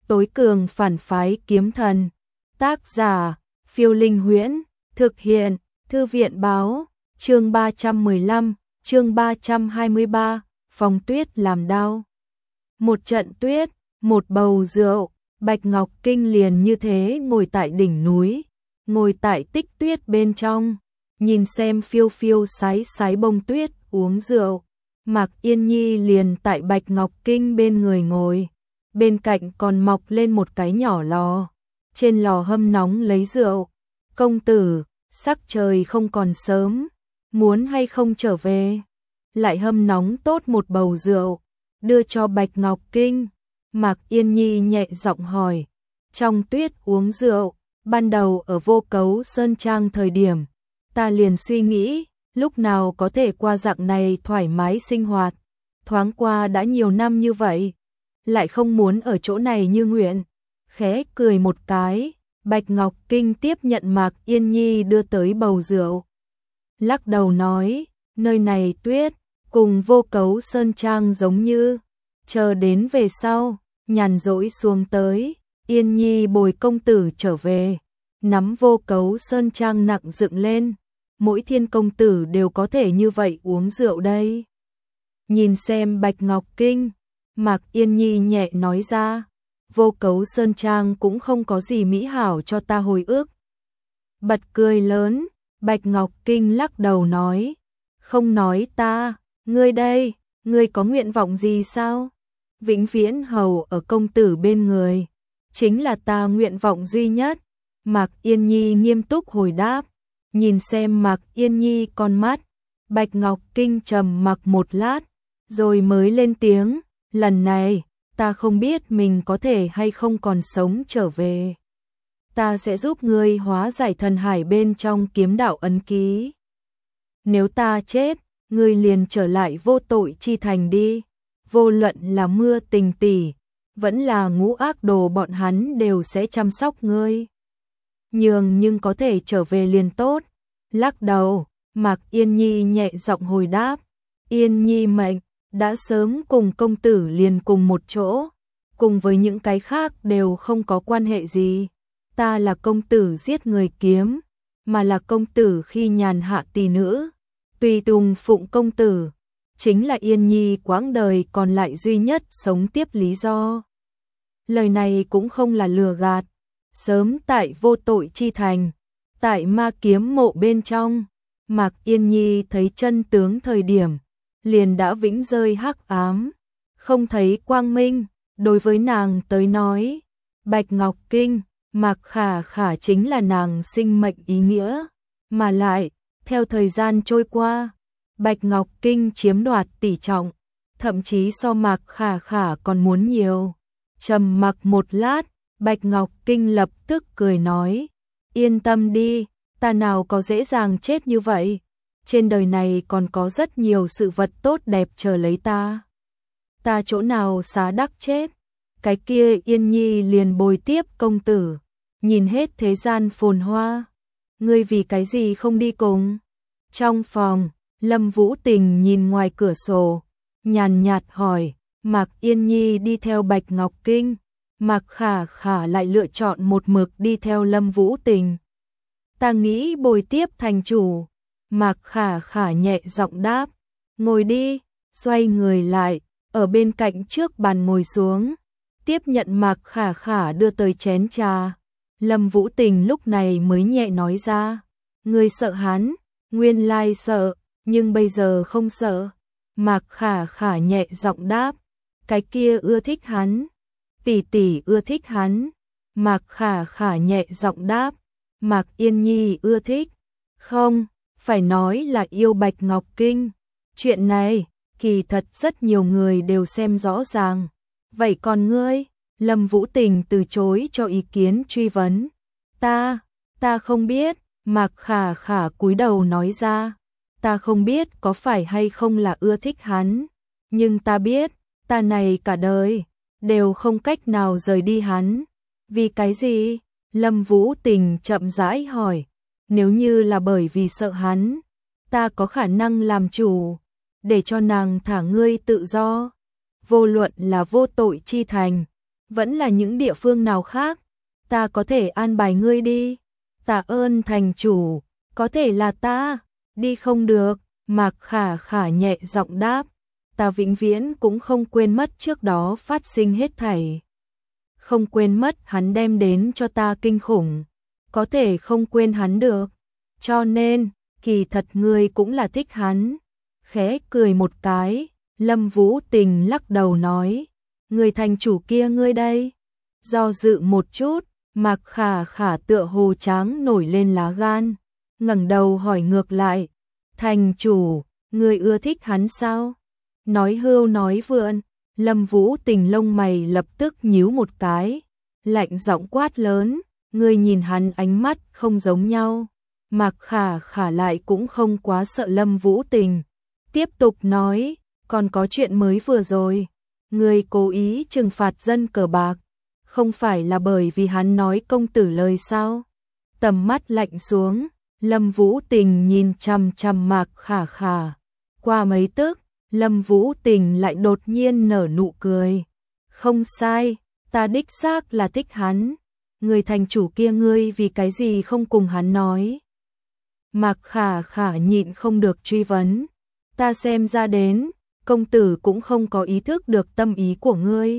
tối cường phản phái kiếm thần. Tác giả, Phiêu Linh Huyễn, thực hiện, Thư viện báo, chương 315, chương 323, phong tuyết làm đau. Một trận tuyết, một bầu rượu, Bạch Ngọc Kinh liền như thế ngồi tại đỉnh núi, ngồi tại tích tuyết bên trong, nhìn xem phiêu phiêu sái sái bông tuyết uống rượu. Mạc Yên Nhi liền tại Bạch Ngọc Kinh bên người ngồi, bên cạnh còn mọc lên một cái nhỏ lò, trên lò hâm nóng lấy rượu. Công tử, sắc trời không còn sớm, muốn hay không trở về? Lại hâm nóng tốt một bầu rượu, đưa cho Bạch Ngọc Kinh. Mạc Yên Nhi nhẹ giọng hỏi, trong tuyết uống rượu, ban đầu ở Vô Cấu Sơn Trang thời điểm, ta liền suy nghĩ, lúc nào có thể qua dạng này thoải mái sinh hoạt, thoáng qua đã nhiều năm như vậy, lại không muốn ở chỗ này như nguyện. Khẽ cười một cái, Bạch Ngọc Kinh tiếp nhận Mạc Yên Nhi đưa tới bầu rượu. Lắc đầu nói, nơi này tuyết, cùng Vô Cấu Sơn Trang giống như, chờ đến về sau, nhàn rỗi xuống tới, Yên Nhi bồi công tử trở về, nắm Vô Cấu Sơn Trang nặng dựng lên, mỗi thiên công tử đều có thể như vậy uống rượu đây. Nhìn xem Bạch Ngọc Kinh, Mạc Yên Nhi nhẹ nói ra, Vô Cấu Sơn Trang cũng không có gì mỹ hảo cho ta hồi ức. Bật cười lớn, Bạch Ngọc Kinh lắc đầu nói, không nói ta, ngươi đây, ngươi có nguyện vọng gì sao? Vĩnh viễn hầu ở công tử bên người, chính là ta nguyện vọng duy nhất. Mạc Yên Nhi nghiêm túc hồi đáp, nhìn xem Mạc Yên Nhi con mắt, Bạch Ngọc Kinh trầm mặc một lát, rồi mới lên tiếng, lần này, ta không biết mình có thể hay không còn sống trở về. Ta sẽ giúp ngươi hóa giải thần hải bên trong kiếm đạo ấn ký. Nếu ta chết, ngươi liền trở lại Vô Tội Chi Thành đi. Vô luận là Mưa Tình tỷ, vẫn là Ngũ Ác Đồ, bọn hắn đều sẽ chăm sóc ngươi. Nhưng có thể trở về liền tốt. Lắc đầu, Mạc Yên Nhi nhẹ giọng hồi đáp, Yên Nhi mệnh đã sớm cùng công tử liền cùng một chỗ, cùng với những cái khác đều không có quan hệ gì. Ta là công tử giết người kiếm, mà là công tử khi nhàn hạ tỷ nữ, tùy tùng phụng công tử, chính là Yên Nhi quãng đời còn lại duy nhất sống tiếp lý do. Lời này cũng không là lừa gạt. Sớm tại Vô Tội Chi Thành, tại Ma Kiếm Mộ bên trong, Mạc Yên Nhi thấy chân tướng thời điểm, liền đã vĩnh rơi hắc ám, không thấy quang minh. Đối với nàng tới nói, Bạch Ngọc Kinh, Mạc Khả Khả chính là nàng sinh mệnh ý nghĩa, mà lại, theo thời gian trôi qua, Bạch Ngọc Kinh chiếm đoạt tỷ trọng, thậm chí so Mạc Khả Khả còn muốn nhiều. Trầm mặc một lát, Bạch Ngọc Kinh lập tức cười nói, yên tâm đi, ta nào có dễ dàng chết như vậy, trên đời này còn có rất nhiều sự vật tốt đẹp chờ lấy ta. Ta chỗ nào xá đắc chết, cái kia Yên Nhi liền bồi tiếp công tử, nhìn hết thế gian phồn hoa, ngươi vì cái gì không đi cùng? Trong phòng, Lâm Vũ Tình nhìn ngoài cửa sổ, nhàn nhạt hỏi, Mạc Yên Nhi đi theo Bạch Ngọc Kinh, Mạc Khả Khả lại lựa chọn một mực đi theo Lâm Vũ Tình. Ta nghĩ bồi tiếp thành chủ. Mạc Khả Khả nhẹ giọng đáp, ngồi đi, xoay người lại, ở bên cạnh trước bàn ngồi xuống, tiếp nhận Mạc Khả Khả đưa tới chén trà. Lâm Vũ Tình lúc này mới nhẹ nói ra, ngươi sợ hắn, nguyên lai sợ, nhưng bây giờ không sợ. Mạc Khả Khả nhẹ giọng đáp, cái kia ưa thích hắn, tỷ tỷ ưa thích hắn. Mạc Khả Khả nhẹ giọng đáp, Mạc Yên Nhi ưa thích, không, phải nói là yêu Bạch Ngọc Kinh. Chuyện này, kỳ thật rất nhiều người đều xem rõ ràng. Vậy còn ngươi? Lâm Vũ Tình từ chối cho ý kiến truy vấn. Ta không biết. Mạc Khả Khả cúi đầu nói ra, ta không biết có phải hay không là ưa thích hắn, nhưng ta biết, ta này cả đời đều không cách nào rời đi hắn. Vì cái gì? Lâm Vũ Tình chậm rãi hỏi. Nếu như là bởi vì sợ hắn, ta có khả năng làm chủ, để cho nàng thả ngươi tự do. Vô luận là Vô Tội Chi Thành, vẫn là những địa phương nào khác, ta có thể an bài ngươi đi. Tạ ơn thành chủ, có thể là ta đi không được. Mạc Khả Khả nhẹ giọng đáp, ta vĩnh viễn cũng không quên mất trước đó phát sinh hết thảy. Không quên mất hắn đem đến cho ta kinh khủng, có thể không quên hắn được. Cho nên, kỳ thật ngươi cũng là thích hắn. Khẽ cười một cái, Lâm Vũ Tình lắc đầu nói, người thành chủ kia ngươi đây. Do dự một chút, Mạc Khả Khả tựa hồ tráng nổi lên lá gan, ngẩng đầu hỏi ngược lại, thành chủ, ngươi ưa thích hắn sao? Nói hưu nói vượn, Lâm Vũ Tình lông mày lập tức nhíu một cái, lạnh giọng quát lớn, ngươi nhìn hắn ánh mắt không giống nhau. Mạc Khả Khả lại cũng không quá sợ Lâm Vũ Tình, tiếp tục nói, còn có chuyện mới vừa rồi, ngươi cố ý trừng phạt dân cờ bạc, không phải là bởi vì hắn nói công tử lời sao? Tầm mắt lạnh xuống, Lâm Vũ Tình nhìn chằm chằm Mạc Khả Khả. Qua mấy tức, Lâm Vũ Tình lại đột nhiên nở nụ cười. Không sai, ta đích xác là thích hắn. Người thành chủ kia ngươi vì cái gì không cùng hắn nói? Mạc Khả Khả nhịn không được truy vấn. Ta xem ra đến, công tử cũng không có ý thức được tâm ý của ngươi.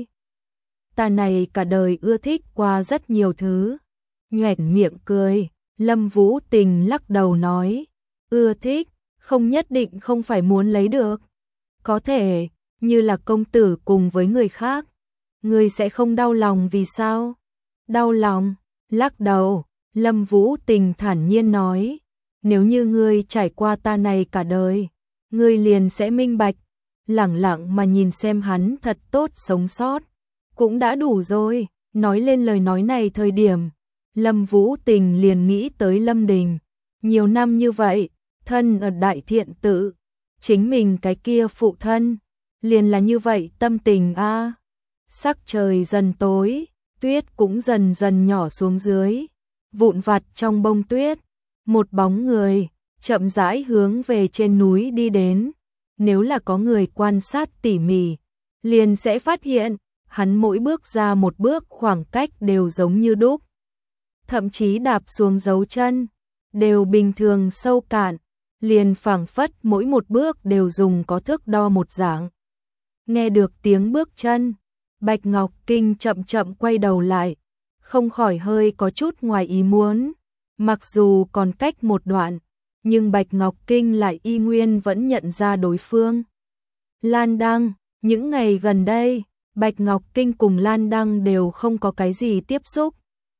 Ta này cả đời ưa thích qua rất nhiều thứ. Nhoẻn miệng cười, Lâm Vũ Tình lắc đầu nói, ưa thích, không nhất định không phải muốn lấy được. Có thể, như là công tử cùng với người khác, ngươi sẽ không đau lòng vì sao? Đau lòng, lắc đầu, Lâm Vũ Tình thản nhiên nói, nếu như ngươi trải qua ta này cả đời, ngươi liền sẽ minh bạch, lẳng lặng mà nhìn xem hắn thật tốt sống sót, cũng đã đủ rồi. Nói lên lời nói này thời điểm, Lâm Vũ Tình liền nghĩ tới Lâm Đình, nhiều năm như vậy, thân ở Đại Thiện Tự, chính mình cái kia phụ thân, liền là như vậy tâm tình a. Sắc trời dần tối, tuyết cũng dần dần nhỏ xuống dưới, vụn vặt trong bông tuyết, một bóng người chậm rãi hướng về trên núi đi đến. Nếu là có người quan sát tỉ mỉ, liền sẽ phát hiện, hắn mỗi bước ra một bước khoảng cách đều giống như đúc. Thậm chí đạp xuống dấu chân, đều bình thường sâu cạn, liền phảng phất mỗi một bước đều dùng có thước đo một dạng. Nghe được tiếng bước chân, Bạch Ngọc Kinh chậm chậm quay đầu lại, không khỏi hơi có chút ngoài ý muốn. Mặc dù còn cách một đoạn, nhưng Bạch Ngọc Kinh lại y nguyên vẫn nhận ra đối phương. Lan Đăng, những ngày gần đây, Bạch Ngọc Kinh cùng Lan Đăng đều không có cái gì tiếp xúc.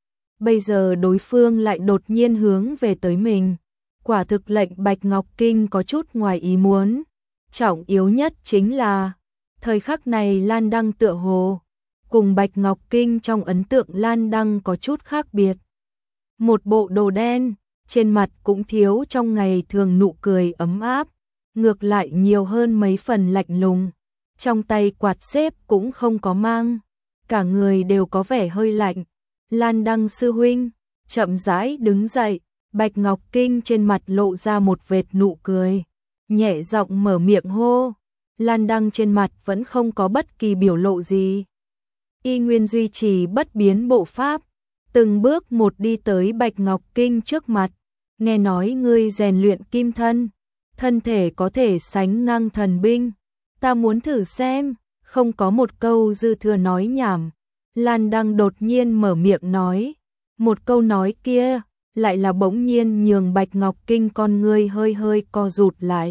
Bây giờ đối phương lại đột nhiên hướng về tới mình. Quả thực lệnh Bạch Ngọc Kinh có chút ngoài ý muốn. Trọng yếu nhất chính là, thời khắc này Lan Đăng tựa hồ, cùng Bạch Ngọc Kinh trong ấn tượng Lan Đăng có chút khác biệt. Một bộ đồ đen, trên mặt cũng thiếu trong ngày thường nụ cười ấm áp, ngược lại nhiều hơn mấy phần lạnh lùng. Trong tay quạt xếp cũng không có mang, cả người đều có vẻ hơi lạnh. Lan Đăng sư huynh, chậm rãi đứng dậy, Bạch Ngọc Kinh trên mặt lộ ra một vệt nụ cười, nhẹ giọng mở miệng hô. Lan Đăng trên mặt vẫn không có bất kỳ biểu lộ gì, y nguyên duy trì bất biến bộ pháp, từng bước một đi tới Bạch Ngọc Kinh trước mặt. Nghe nói ngươi rèn luyện kim thân, thân thể có thể sánh ngang thần binh, ta muốn thử xem. Không có một câu dư thừa nói nhảm, Lan Đăng đột nhiên mở miệng nói. Một câu nói kia lại là bỗng nhiên nhường Bạch Ngọc Kinh con ngươi hơi hơi co rụt lại.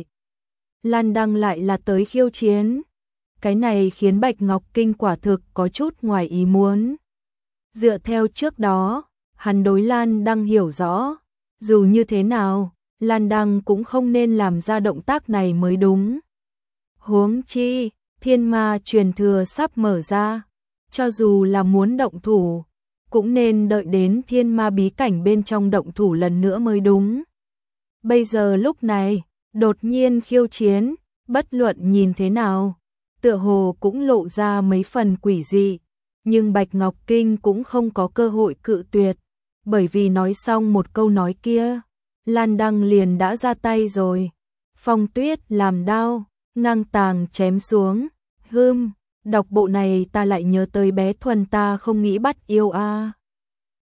Lan Đăng lại là tới khiêu chiến. Cái này khiến Bạch Ngọc Kinh quả thực có chút ngoài ý muốn. Dựa theo trước đó, hắn đối Lan Đăng hiểu rõ, dù như thế nào, Lan Đăng cũng không nên làm ra động tác này mới đúng. Huống chi, thiên ma truyền thừa sắp mở ra, cho dù là muốn động thủ, cũng nên đợi đến thiên ma bí cảnh bên trong động thủ lần nữa mới đúng. Bây giờ lúc này, đột nhiên khiêu chiến, bất luận nhìn thế nào, tựa hồ cũng lộ ra mấy phần quỷ dị, nhưng Bạch Ngọc Kinh cũng không có cơ hội cự tuyệt, bởi vì nói xong một câu nói kia, Lan Đăng liền đã ra tay rồi. Phong tuyết làm đao, ngang tàng chém xuống, Đọc bộ này ta lại nhớ tới bé Thuần, ta không nghĩ bắt yêu a.